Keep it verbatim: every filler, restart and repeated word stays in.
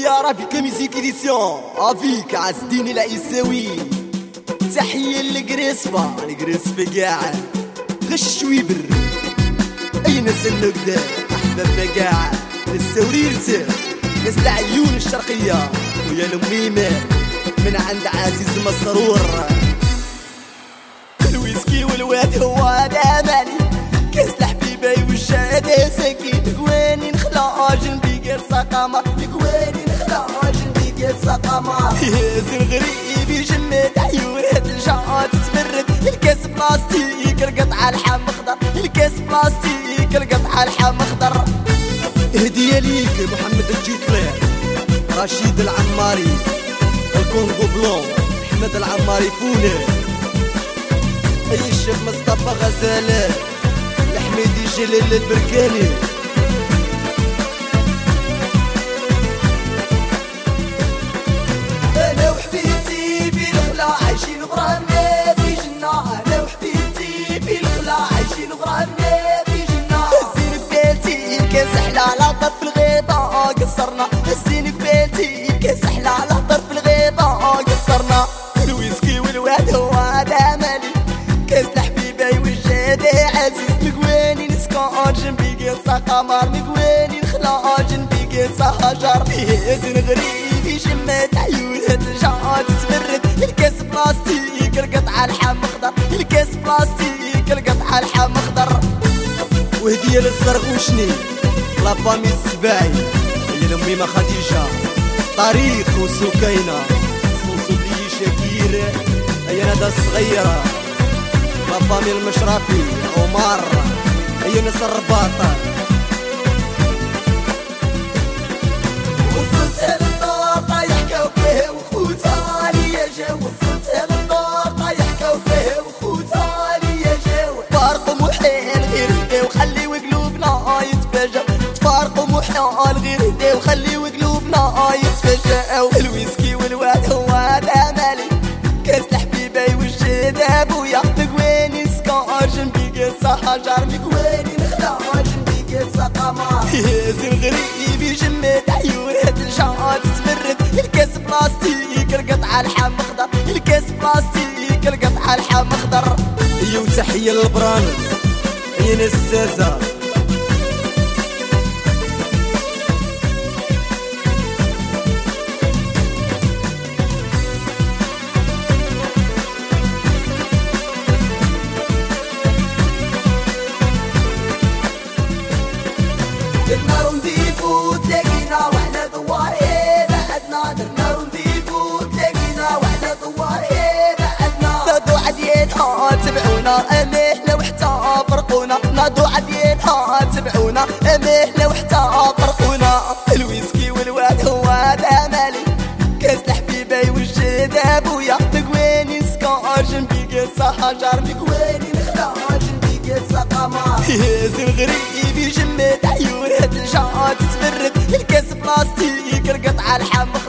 سيارة بك ميزيك إديسيون افيك عز الدين العيساوي. تحية للقريصفة القريصفة قاع غش شويبر أي ناس النقدة أحبابنا قاع السوريرت ناس العيون الشرقية ويا الميمة من عند عزيز مسرور. الويسكي والواد هو داماني كاس الحبيبة والشهادة سكين قواني نخلع جنبي قرصة قمر قواني نخلع جنبي قرصة قمر. يهزن غريبي جمد عيونات الجاعات تبرد الكاس بلاستيك القطعة الحم خضر الكاس بلاستيك القطعة الحم خضر. هدية ليك محمد الجيتلير رشيد العماري الكونغو بلون أحمد العماري فوني أي الشيخ مصطفى غزالة الحميدي جلال البركاني. أنا وحبيبتي في الخلا عايشين غرامنا في جنة. أنا وحبيبتي في الخلا عايشين غرامنا في جنة. الزين ببالتي كاس حلال هضر في الغيطة قصرنا. الزين ببالتي كاس حلال هضر في الغيطة قصرنا. الويسكي والواد هو دامالي كاس الحبيبة والجادة عزيز مقواني نسكن جنبي قصة قمر مقواني نخلع جنبي قصة هجر. يهزن غريبي جمات عيونات الجاعات تبرد الكاس بلاستيك القطعة الحم خضر الكاس بلاستيك القطعة الحم خضر. وهدية للزرغوشني لافامي السباعي اللي لميمة خديجة طريق وسكينة صوصولي شكير هي ندى الصغيرة لافامي المشرفي عمر هي ناس الرباطة. وصلت للدار طايح كوفيه وخوتها ليا جاو. وصلت للدار طايح كوفيه وخوتها ليا جاو. تفارقوا محال غير هدا وخليو قلوبنا يتفاجأ. تفارقوا محال غير هدا وخليو قلوبنا يتفاجأ. الويسكي والواد هو دامالي كاس الحبيبة والجد ابويا مقواني سكر جنبي قصة حجر مقواني نخلع جنبي قصة قمر. يهزن غريبي جمد عيونات الجاعات تبرد الكاس بلاستيك القطعة الحم خضر الكاس بلاستيك القطعة الحم خضر. ايو تحية للبرانس هي ناس السازة. درنا رونديفو تلاقينا وحنا دواري بعدنا. درنا رونديفو تلاقينا وحنا دواري بعدنا. نادو عديانها تبعونا اميه لو حتى فرقونا. نادو عديانها تبعونا اميه لو حتى فرقونا. الويسكي والواد هو دامالي كاس الحبيبة والجد ابويا مقواني سكر جنبي قصة حجر مقواني نخلع جنبي قصة قمر. يهزن غريبي جمد عيونات الجاعات تبرد الكاس بلاستيك القطعة الحم